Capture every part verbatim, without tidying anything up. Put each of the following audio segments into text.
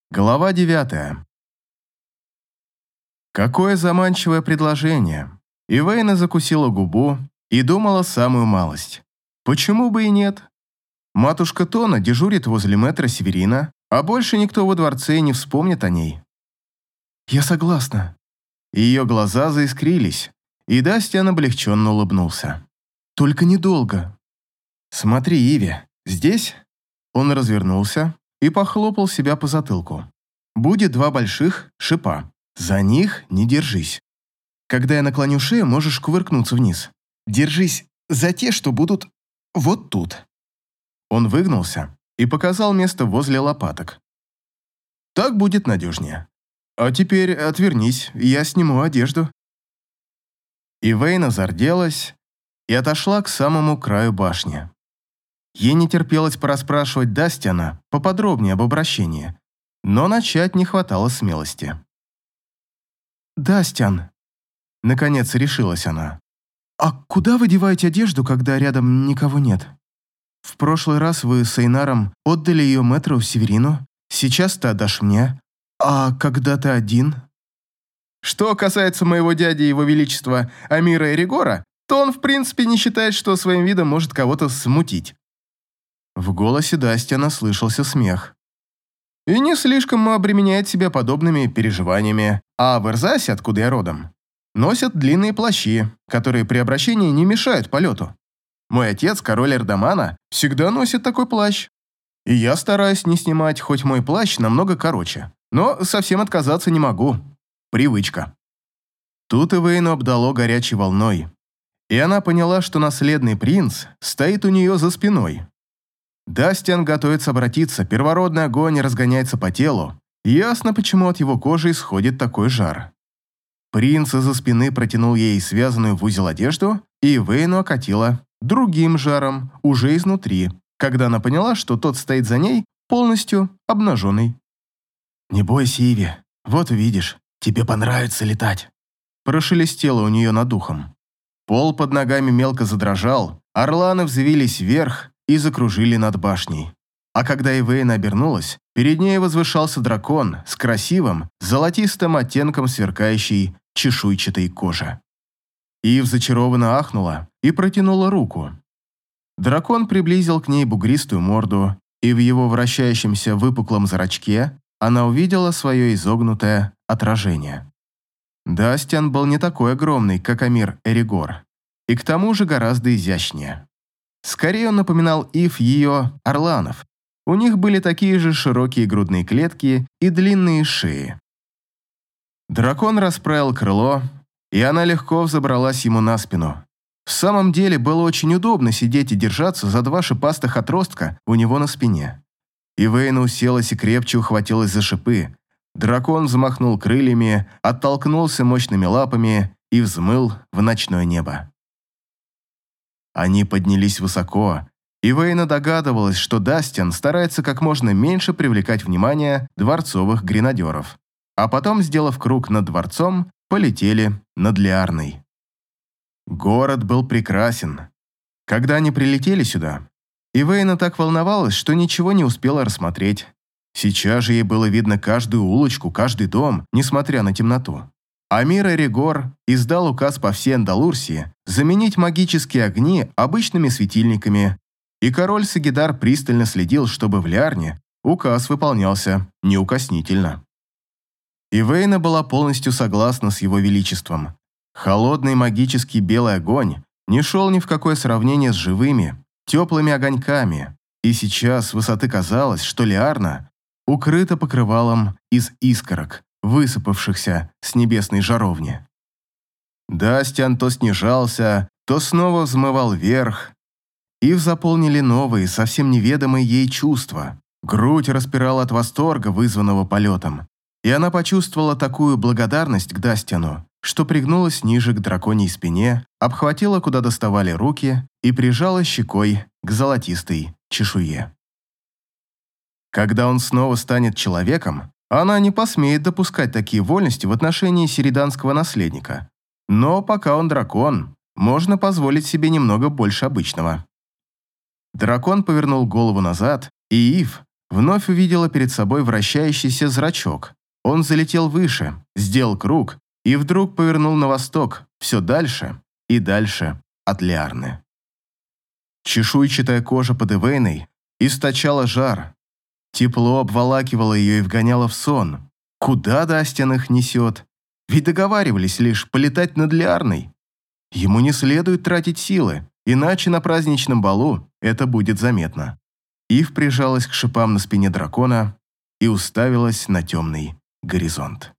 Глава девятая. Какое заманчивое предложение. Ивейна закусила губу и думала самую малость. Почему бы и нет? Матушка Тона дежурит возле мэтра Северина, а больше никто во дворце и не вспомнит о ней. «Я согласна». Ее глаза заискрились, и Дастиан облегченно улыбнулся. «Только недолго». «Смотри, Иви, здесь?» Он развернулся и похлопал себя по затылку. «Будет два больших шипа. За них не держись. Когда я наклоню шею, можешь кувыркнуться вниз. Держись за те, что будут вот тут». Он выгнулся и показал место возле лопаток. «Так будет надежнее. А теперь отвернись, я сниму одежду». Ивейна зарделась и отошла к самому краю башни. Ей не терпелось порасспрашивать Дастиана поподробнее об обращении, но начать не хватало смелости. «Дастиан», — наконец решилась она, — «а куда вы деваете одежду, когда рядом никого нет? В прошлый раз вы с Эйнаром отдали ее мэтру Северину, сейчас ты отдашь мне, а когда ты один?» «Что касается моего дяди и его величества Амира Эригора, то он в принципе не считает, что своим видом может кого-то смутить». В голосе Дастиана слышался смех. «И не слишком обременяет себя подобными переживаниями, а в Эрзасе, откуда я родом, носят длинные плащи, которые при обращении не мешают полету. Мой отец, король Эрдамана, всегда носит такой плащ. И я стараюсь не снимать, хоть мой плащ намного короче, но совсем отказаться не могу. Привычка». Тут Ивейну обдало горячей волной, и она поняла, что наследный принц стоит у нее за спиной. Дастиан готовится обратиться, первородный огонь разгоняется по телу. Ясно, почему от его кожи исходит такой жар. Принц из-за спины протянул ей связанную в узел одежду, и Ивейну окатило другим жаром, уже изнутри, когда она поняла, что тот стоит за ней полностью обнаженный. «Не бойся, Иви, вот увидишь, тебе понравится летать», прошелестело у нее над ухом. Пол под ногами мелко задрожал, орланы взвились вверх и закружили над башней. А когда Ивейна обернулась, перед ней возвышался дракон с красивым, золотистым оттенком сверкающей чешуйчатой кожи. Ив зачарованно ахнула и протянула руку. Дракон приблизил к ней бугристую морду, и в его вращающемся выпуклом зрачке она увидела свое изогнутое отражение. Дастиан был не такой огромный, как Амир Эригор, и к тому же гораздо изящнее. Скорее он напоминал Ив ее орланов. У них были такие же широкие грудные клетки и длинные шеи. Дракон расправил крыло, и она легко взобралась ему на спину. В самом деле было очень удобно сидеть и держаться за два шипастых отростка у него на спине. Ивейна уселась и крепче ухватилась за шипы. Дракон взмахнул крыльями, оттолкнулся мощными лапами и взмыл в ночное небо. Они поднялись высоко, и Ивейна догадывалась, что Дастиан старается как можно меньше привлекать внимание дворцовых гренадеров, а потом, сделав круг над дворцом, полетели над Лиарной. Город был прекрасен. Когда они прилетели сюда, Ивейна так волновалась, что ничего не успела рассмотреть. Сейчас же ей было видно каждую улочку, каждый дом, несмотря на темноту. Амир Эригор издал указ по всей Андалурсии заменить магические огни обычными светильниками, и король Сагидар пристально следил, чтобы в Лиарне указ выполнялся неукоснительно. Ивейна была полностью согласна с его величеством. Холодный магический белый огонь не шел ни в какое сравнение с живыми, теплыми огоньками, и сейчас с высоты казалось, что Лиарна укрыта покрывалом из искорок, высыпавшихся с небесной жаровни. Дастиан то снижался, то снова взмывал вверх. Ив заполнили новые, совсем неведомые ей чувства. Грудь распирала от восторга, вызванного полетом, и она почувствовала такую благодарность к Дастиану, что пригнулась ниже к драконьей спине, обхватила, куда доставали руки, и прижала щекой к золотистой чешуе. Когда он снова станет человеком, она не посмеет допускать такие вольности в отношении сериданского наследника. Но пока он дракон, можно позволить себе немного больше обычного. Дракон повернул голову назад, и Ив вновь увидела перед собой вращающийся зрачок. Он залетел выше, сделал круг и вдруг повернул на восток, все дальше и дальше от Лиарны. Чешуйчатая кожа под Ивейной источала жар. Тепло обволакивало ее и вгоняло в сон. Куда Дастин их несет? Ведь договаривались лишь полетать над Лиарной. Ему не следует тратить силы, иначе на праздничном балу это будет заметно. Ив прижалась к шипам на спине дракона и уставилась на темный горизонт.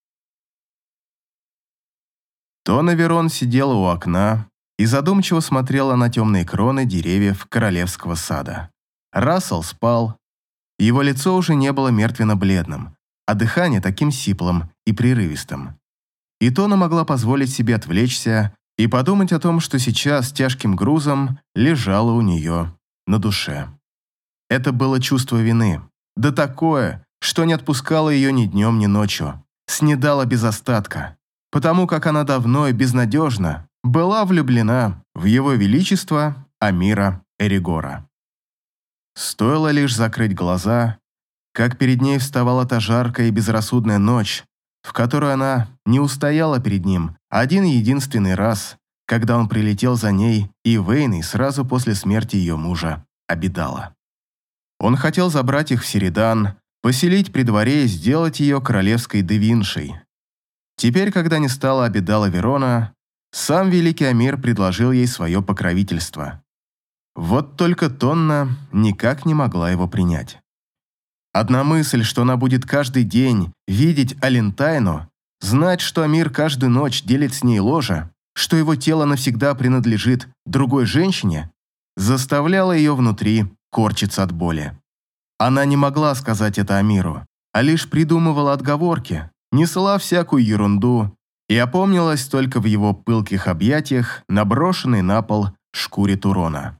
Тона Верон сидела у окна и задумчиво смотрела на темные кроны деревьев королевского сада. Рассел спал. Его лицо уже не было мертвенно-бледным, а дыхание таким сиплым и прерывистым. И Тона могла позволить себе отвлечься и подумать о том, что сейчас тяжким грузом лежало у нее на душе. Это было чувство вины, да такое, что не отпускало ее ни днем, ни ночью, снедало без остатка, потому как она давно и безнадежно была влюблена в его величество Амира Эригора. Стоило лишь закрыть глаза, как перед ней вставала та жаркая и безрассудная ночь, в которой она не устояла перед ним один единственный раз, когда он прилетел за ней и Вейной сразу после смерти ее мужа, Абидала. Он хотел забрать их в Середан, поселить при дворе и сделать ее королевской девиншей. Теперь, когда не стало Абидала Верона, сам великий Амир предложил ей свое покровительство. Вот только Тонна никак не могла его принять. Одна мысль, что она будет каждый день видеть Алентайну, знать, что Амир каждую ночь делит с ней ложе, что его тело навсегда принадлежит другой женщине, заставляла ее внутри корчиться от боли. Она не могла сказать это Амиру, а лишь придумывала отговорки, несла всякую ерунду и опомнилась только в его пылких объятиях, наброшенной на пол шкуре Турона.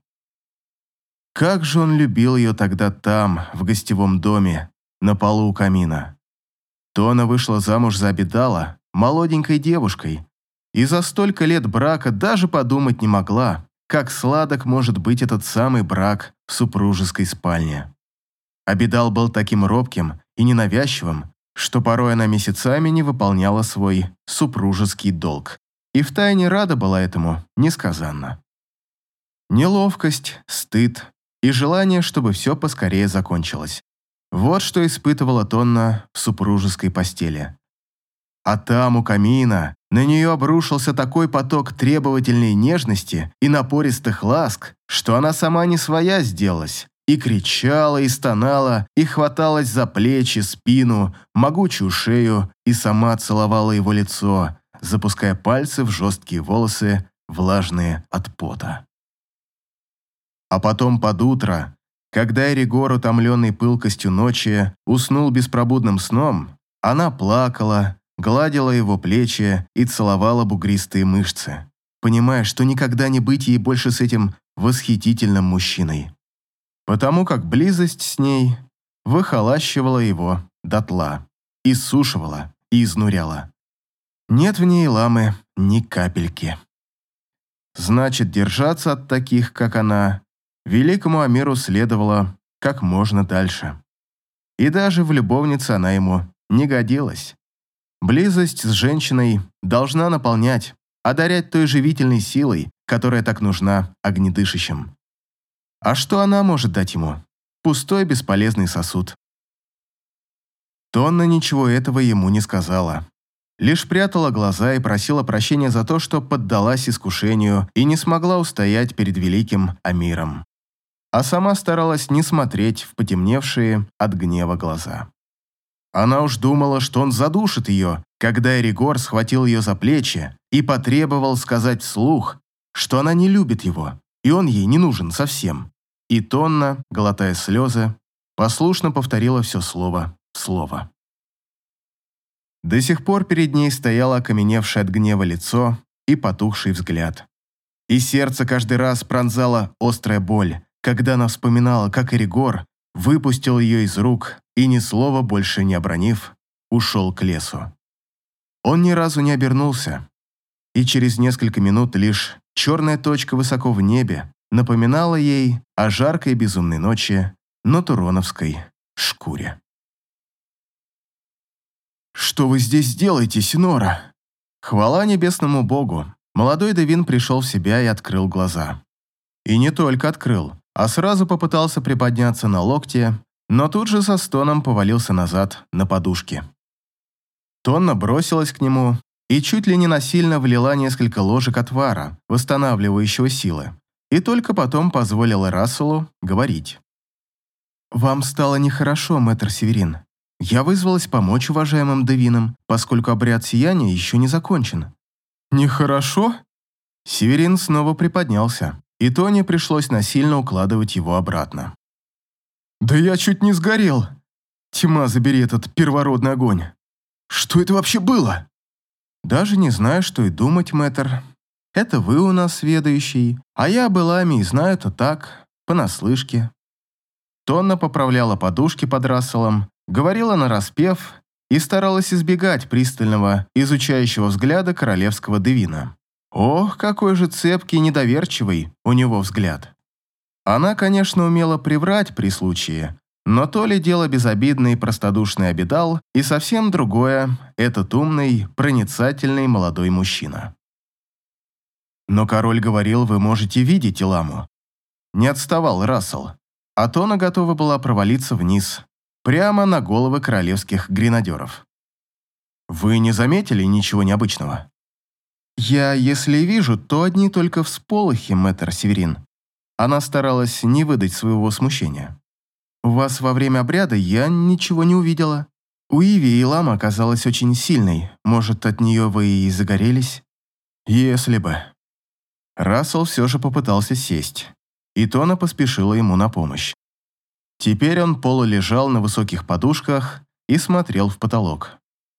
Как же он любил ее тогда там, в гостевом доме, на полу у камина. Тона вышла замуж за Абидала, молоденькой девушкой, и за столько лет брака даже подумать не могла, как сладок может быть этот самый брак в супружеской спальне. Абидал был таким робким и ненавязчивым, что порой она месяцами не выполняла свой супружеский долг, и втайне рада была этому несказанно. Неловкость, стыд и желание, чтобы все поскорее закончилось. Вот что испытывала Тонна в супружеской постели. А там, у камина, на нее обрушился такой поток требовательной нежности и напористых ласк, что она сама не своя сделалась, и кричала, и стонала, и хваталась за плечи, спину, могучую шею, и сама целовала его лицо, запуская пальцы в жесткие волосы, влажные от пота. А потом под утро, когда Эригор, утомленный пылкостью ночи, уснул беспробудным сном, она плакала, гладила его плечи и целовала бугристые мышцы, понимая, что никогда не быть ей больше с этим восхитительным мужчиной. Потому как близость с ней выхолащивала его дотла, иссушивала и изнуряла. Нет в ней ламы ни капельки. Значит, держаться от таких, как она, великому Амиру следовало как можно дальше. И даже в любовнице она ему не годилась. Близость с женщиной должна наполнять, одарять той живительной силой, которая так нужна огнедышащим. А что она может дать ему? Пустой бесполезный сосуд. Тонна ничего этого ему не сказала. Лишь прятала глаза и просила прощения за то, что поддалась искушению и не смогла устоять перед великим Амиром. А сама старалась не смотреть в потемневшие от гнева глаза. Она уж думала, что он задушит ее, когда Эригор схватил ее за плечи и потребовал сказать вслух, что она не любит его, и он ей не нужен совсем. И Тонна, глотая слезы, послушно повторила все слово в слово. До сих пор перед ней стояло окаменевшее от гнева лицо и потухший взгляд. И сердце каждый раз пронзала острая боль, когда она вспоминала, как Эригор выпустил ее из рук и, ни слова больше не обронив, ушел к лесу. Он ни разу не обернулся, и через несколько минут лишь черная точка высоко в небе напоминала ей о жаркой безумной ночи на Туроновской шкуре. «Что вы здесь делаете, Синора?» Хвала небесному богу, молодой Девин пришел в себя и открыл глаза. И не только открыл, а сразу попытался приподняться на локте, но тут же со стоном повалился назад на подушке. Тонна бросилась к нему и чуть ли не насильно влила несколько ложек отвара, восстанавливающего силы, и только потом позволила Расселу говорить. «Вам стало нехорошо, мэтр Северин. Я вызвалась помочь уважаемым Девинам, поскольку обряд сияния еще не закончен». «Нехорошо?» Северин снова приподнялся, и Тоне пришлось насильно укладывать его обратно. «Да я чуть не сгорел! Тьма, забери этот первородный огонь! Что это вообще было?» «Даже не знаю, что и думать, мэтр. Это вы у нас ведающий, а я былами и знаю-то так, понаслышке». Тонна поправляла подушки под Расселом, говорила нараспев и старалась избегать пристального, изучающего взгляда королевского Девина. Ох, какой же цепкий и недоверчивый у него взгляд. Она, конечно, умела приврать при случае, но то ли дело безобидный простодушный обидал, и совсем другое – этот умный, проницательный молодой мужчина. «Но король говорил, вы можете видеть Иламу». Не отставал Рассел, а Тона готова была провалиться вниз, прямо на головы королевских гренадеров. «Вы не заметили ничего необычного?» «Я, если и вижу, то одни только всполохи, мэтр Северин». Она старалась не выдать своего смущения. «У вас во время обряда я ничего не увидела. У Иви Илама оказалась очень сильной. Может, от нее вы и загорелись?» «Если бы». Рассел все же попытался сесть, и Тона поспешила ему на помощь. Теперь он полулежал на высоких подушках и смотрел в потолок.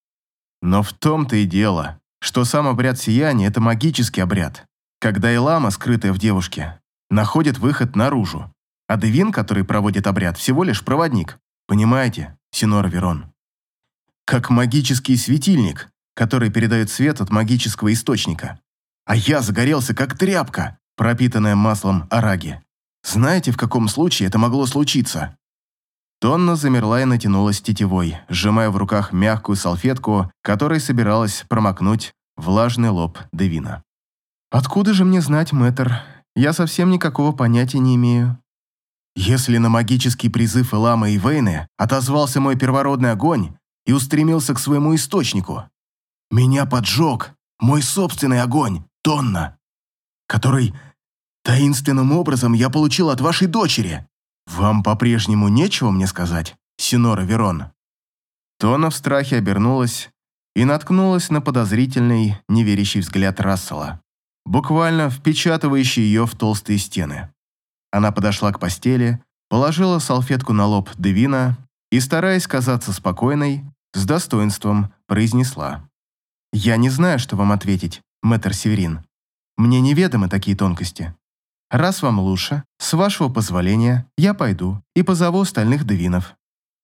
Но в том-то и дело, что сам обряд сияния – это магический обряд, когда Илама, скрытая в девушке, находит выход наружу, а Девин, который проводит обряд, всего лишь проводник. Понимаете, Синора Верон? Как магический светильник, который передает свет от магического источника. А я загорелся, как тряпка, пропитанная маслом араги. Знаете, в каком случае это могло случиться?» Тонна замерла и натянулась тетивой, сжимая в руках мягкую салфетку, которой собиралась промокнуть влажный лоб Девина. «Откуда же мне знать, мэтр? Я совсем никакого понятия не имею». «Если на магический призыв Илама и Вейны отозвался мой первородный огонь и устремился к своему источнику, меня поджег мой собственный огонь, Тонна, который таинственным образом я получил от вашей дочери. Вам по-прежнему нечего мне сказать, Синора Верон?» Тонна в страхе обернулась и наткнулась на подозрительный, неверящий взгляд Рассела, буквально впечатывающий ее в толстые стены. Она подошла к постели, положила салфетку на лоб Девина и, стараясь казаться спокойной, с достоинством произнесла: «Я не знаю, что вам ответить, мэтр Северин. Мне неведомы такие тонкости. Раз вам лучше, с вашего позволения, я пойду и позову остальных Девинов».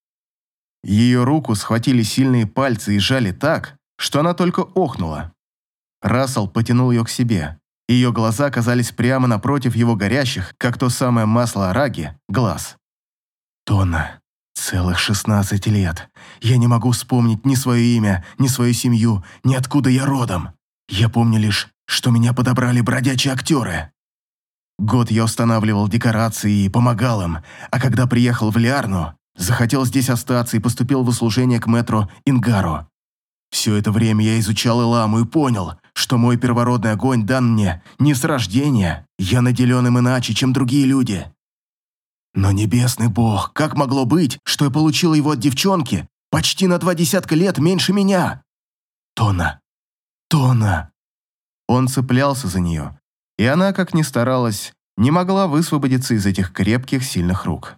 Ее руку схватили сильные пальцы и сжали так, что она только охнула. Рассел потянул ее к себе. Ее глаза оказались прямо напротив его горящих, как то самое масло араги, глаз. «Тонна, целых шестнадцать лет. Я не могу вспомнить ни свое имя, ни свою семью, ни откуда я родом. Я помню лишь, что меня подобрали бродячие актеры. Год я устанавливал декорации и помогал им, а когда приехал в Лиарну, захотел здесь остаться и поступил в услужение к мэтру Ингару. Все это время я изучал Иламу и понял, что мой первородный огонь дан мне не с рождения, я наделен им иначе, чем другие люди. Но небесный бог, как могло быть, что я получил его от девчонки почти на два десятка лет меньше меня? Тона, Тона!» Он цеплялся за нее, и она, как ни старалась, не могла высвободиться из этих крепких, сильных рук.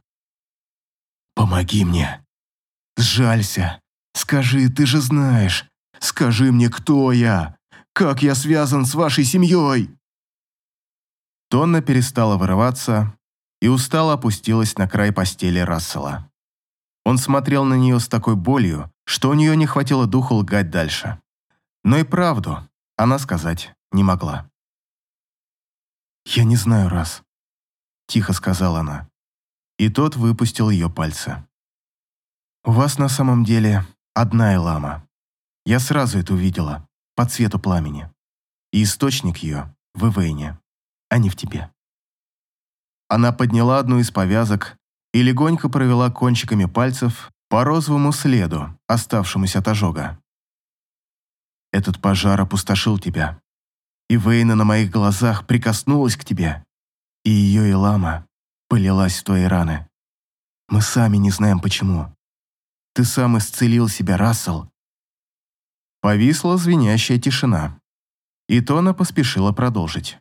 «Помоги мне. Сжалься. Скажи, ты же знаешь. Скажи мне, кто я. Как я связан с вашей семьей?» Тонна перестала вырываться и устало опустилась на край постели Рассела. Он смотрел на нее с такой болью, что у нее не хватило духу лгать дальше. Но и правду она сказать не могла. «Я не знаю, Расс», — тихо сказала она. И тот выпустил ее пальцы. У вас на самом деле одна Элама. Я сразу это увидела, по цвету пламени. И источник ее в Ивейне, а не в тебе». Она подняла одну из повязок и легонько провела кончиками пальцев по розовому следу, оставшемуся от ожога. «Этот пожар опустошил тебя. Ивейна на моих глазах прикоснулась к тебе, и ее Элама полилась в твои раны. Мы сами не знаем почему. Ты сам исцелил себя, Рассел». Повисла звенящая тишина, и Тона поспешила продолжить.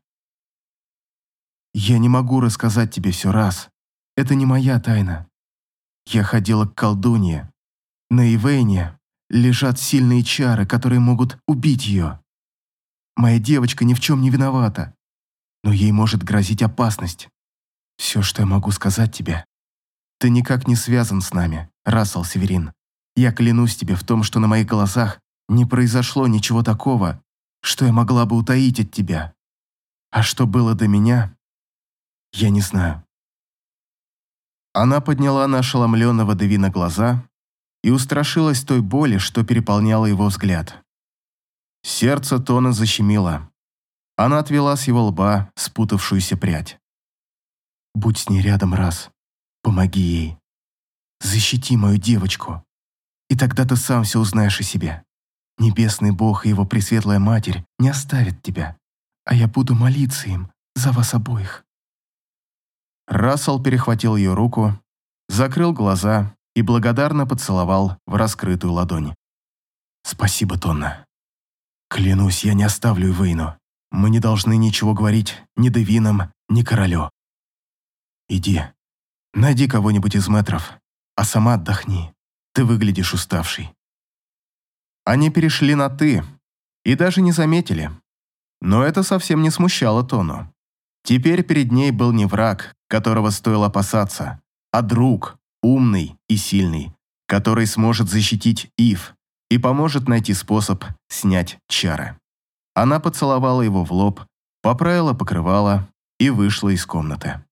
«Я не могу рассказать тебе все раз. Это не моя тайна. Я ходила к колдунье. На Ивейне лежат сильные чары, которые могут убить ее. Моя девочка ни в чем не виновата, но ей может грозить опасность. Все, что я могу сказать тебе. Ты никак не связан с нами, Рассел Северин. Я клянусь тебе в том, что на моих глазах не произошло ничего такого, что я могла бы утаить от тебя. А что было до меня, я не знаю». Она подняла на ошеломленного Девина глаза и устрашилась той боли, что переполняла его взгляд. Сердце Тона защемило. Она отвела с его лба спутавшуюся прядь. «Будь с ней рядом, раз. Помоги ей. Защити мою девочку. И тогда ты сам все узнаешь о себе. Небесный Бог и его Пресветлая Матерь не оставят тебя, а я буду молиться им за вас обоих». Рассел перехватил ее руку, закрыл глаза и благодарно поцеловал в раскрытую ладонь. «Спасибо, Тонна. Клянусь, я не оставлю Ивейну. Мы не должны ничего говорить ни Девинам, ни королю. Иди, найди кого-нибудь из мэтров, а сама отдохни. Ты выглядишь уставшей». Они перешли на «ты» и даже не заметили. Но это совсем не смущало Тону. Теперь перед ней был не враг, которого стоило опасаться, а друг, умный и сильный, который сможет защитить Ив и поможет найти способ снять чары. Она поцеловала его в лоб, поправила покрывало и вышла из комнаты.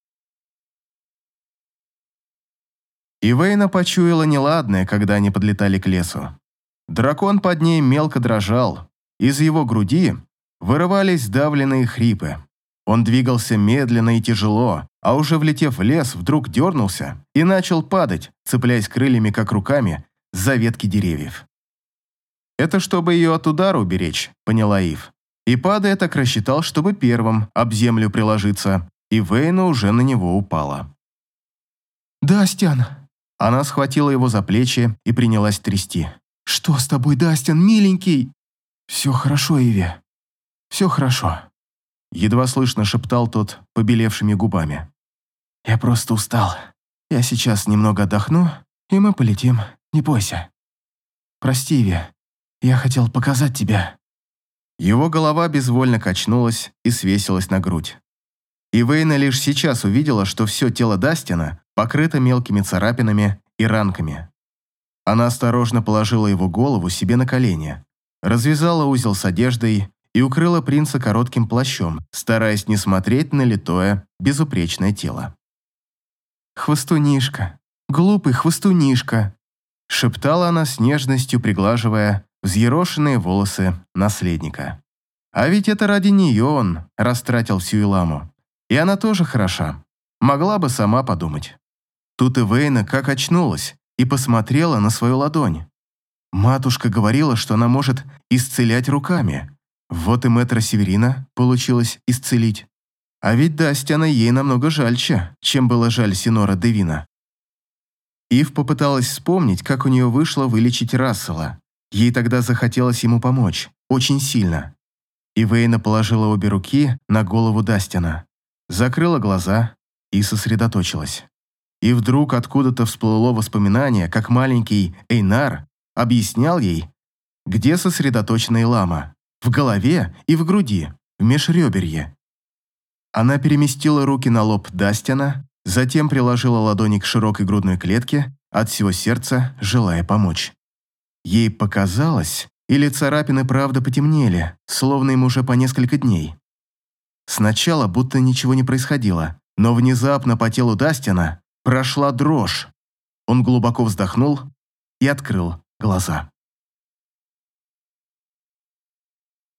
Ивейна почуяла неладное, когда они подлетали к лесу. Дракон под ней мелко дрожал, из его груди вырывались сдавленные хрипы. Он двигался медленно и тяжело, а уже влетев в лес, вдруг дернулся и начал падать, цепляясь крыльями, как руками, за ветки деревьев. «Это чтобы ее от удара уберечь», — поняла Ив. И, падая, так рассчитал, чтобы первым об землю приложиться, и Вейна уже на него упала. «Дастян!» Она схватила его за плечи и принялась трясти. «Что с тобой, Дастян, миленький?» «Все хорошо, Иви. Все хорошо», — едва слышно шептал тот побелевшими губами. «Я просто устал. Я сейчас немного отдохну, и мы полетим. Не бойся. Прости, Иви. Я хотел показать тебя». Его голова безвольно качнулась и свесилась на грудь. И Вейна лишь сейчас увидела, что все тело Дастина покрыто мелкими царапинами и ранками. Она осторожно положила его голову себе на колени, развязала узел с одеждой и укрыла принца коротким плащом, стараясь не смотреть на литое, безупречное тело. «Хвостунишка, глупый хвостунишка», — шептала она с нежностью, приглаживая взъерошенные волосы наследника. А ведь это ради нее он растратил всю Эламу. И она тоже хороша. Могла бы сама подумать. Тут Ивейна как очнулась и посмотрела на свою ладонь. Матушка говорила, что она может исцелять руками. Вот и мэтра Северина получилось исцелить. А ведь Дастяна ей намного жальче, чем было жаль Синора Девина. Ив попыталась вспомнить, как у нее вышло вылечить Рассела. Ей тогда захотелось ему помочь, очень сильно. Ивейна положила обе руки на голову Дастяна, закрыла глаза и сосредоточилась. И вдруг откуда-то всплыло воспоминание, как маленький Эйнар объяснял ей, где сосредоточена Элама, в голове и в груди, в межреберье. Она переместила руки на лоб Дастяна, затем приложила ладони к широкой грудной клетке, от всего сердца желая помочь. Ей показалось, или царапины правда потемнели, словно им уже по несколько дней. Сначала будто ничего не происходило, но внезапно по телу Дастина прошла дрожь. Он глубоко вздохнул и открыл глаза.